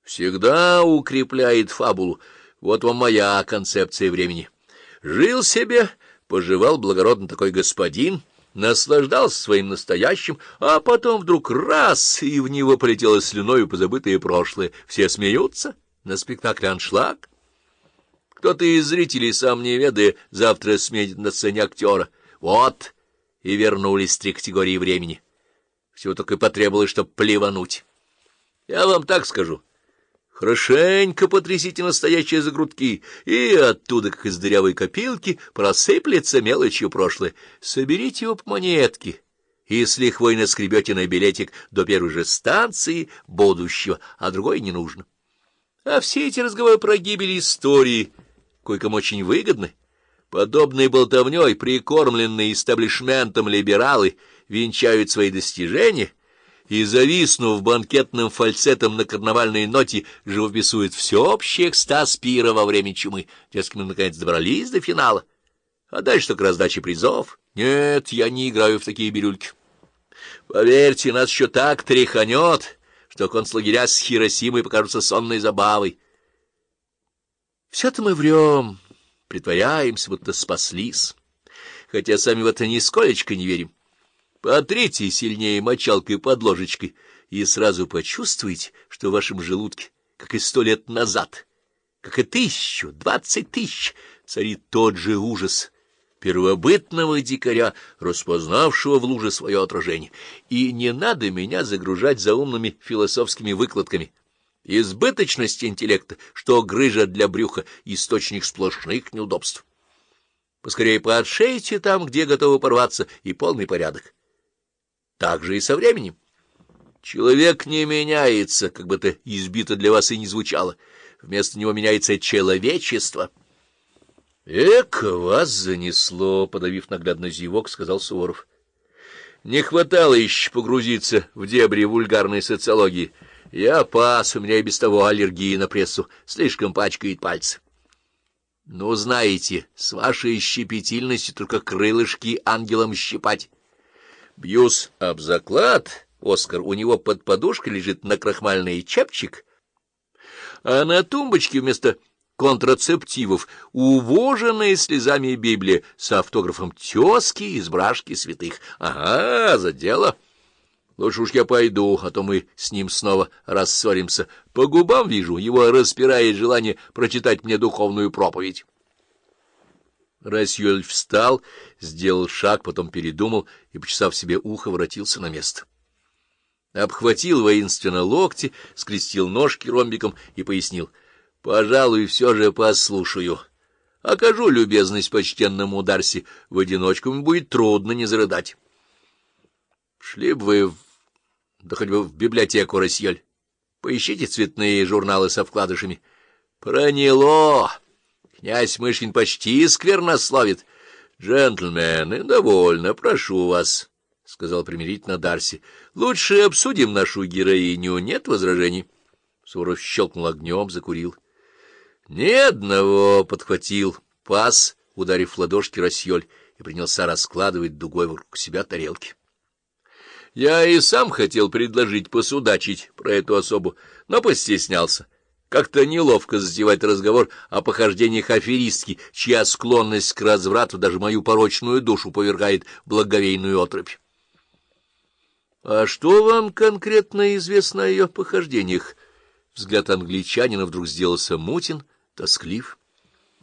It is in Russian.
всегда укрепляет фабулу. Вот вам моя концепция времени. Жил себе, поживал благородно такой господин, наслаждался своим настоящим, а потом вдруг раз, и в него полетело слюною позабытое прошлое. Все смеются, на спектакле аншлаг. Кто-то из зрителей, сам не ведая, завтра сменит на сцене актера. Вот, и вернулись три категории времени. Всего только и потребовалось, чтобы плевануть. Я вам так скажу. Хорошенько потрясите настоящие за грудки, и оттуда, как из дырявой копилки, просыплется мелочью прошлое. Соберите его по монетке, и с лихвой наскребете на билетик до первой же станции будущего, а другой не нужно. А все эти разговоры про гибель истории кое-кому очень выгодны. Подобной болтовней прикормленные истеблишментом либералы венчают свои достижения и, зависнув банкетным фальцетом на карнавальной ноте, живописует всеобщий экстаз пира во время чумы. Дескать, мы, наконец, добрались до финала. А дальше только раздача призов. Нет, я не играю в такие бирюльки. Поверьте, нас еще так тряханет, что концлагеря с Хиросимой покажутся сонной забавой. Все-то мы врем, притворяемся, будто спаслись, хотя сами в это нисколечко не верим. Потрите сильнее мочалкой под ложечкой, и сразу почувствуете, что в вашем желудке, как и 100 лет назад, как и 1000, 20 тысяч, царит тот же ужас первобытного дикаря, распознавшего в луже свое отражение. И не надо меня загружать заумными философскими выкладками. Избыточность интеллекта, что грыжа для брюха, источник сплошных неудобств. Поскорее поотшейте там, где готовы порваться, и полный порядок. Так же и со временем. Человек не меняется, как бы это избито для вас и не звучало. Вместо него меняется человечество. — Эка вас занесло, — подавив наглядно зевок, сказал Суворов. — Не хватало еще погрузиться в дебри вульгарной социологии. Я пас, у меня и без того аллергия на прессу, слишком пачкает пальцы. Ну, знаете, с вашей щепетильностью только крылышки ангелам щипать. Бьюсь об заклад, Оскар, у него под подушкой лежит накрахмальный чепчик, а на тумбочке вместо контрацептивов увоженная слезами Библия с автографом тезки из брашки святых. Ага, за дело. Лучше уж я пойду, а то мы с ним снова рассоримся. По губам вижу, его распирает желание прочитать мне духовную проповедь. Рассьёль встал, сделал шаг, потом передумал и, почесав себе ухо, воротился на место. Обхватил воинственно локти, скрестил ножки ромбиком и пояснил: — Пожалуй, все же послушаю. Окажу любезность почтенному Дарси, в одиночку им будет трудно не зарыдать. Шли бы вы, да хоть бы в библиотеку, Рассьёль. Поищите цветные журналы со вкладышами. Проняло! Князь Мышкин почти сквернословит. — Джентльмены, довольно, прошу вас, — сказал примирительно Дарси. — Лучше обсудим нашу героиню, нет возражений? Суворов щелкнул огнем, закурил. — Ни одного, — подхватил пас, ударив в ладошки Рассьёль, и принялся раскладывать дугой вокруг себя тарелки. Я и сам хотел предложить посудачить про эту особу, но постеснялся. Как-то неловко затевать разговор о похождениях аферистки, чья склонность к разврату даже мою порочную душу повергает в благоговейную отрыбь. — А что вам конкретно известно о ее похождениях? Взгляд англичанина вдруг сделался мутен, тосклив.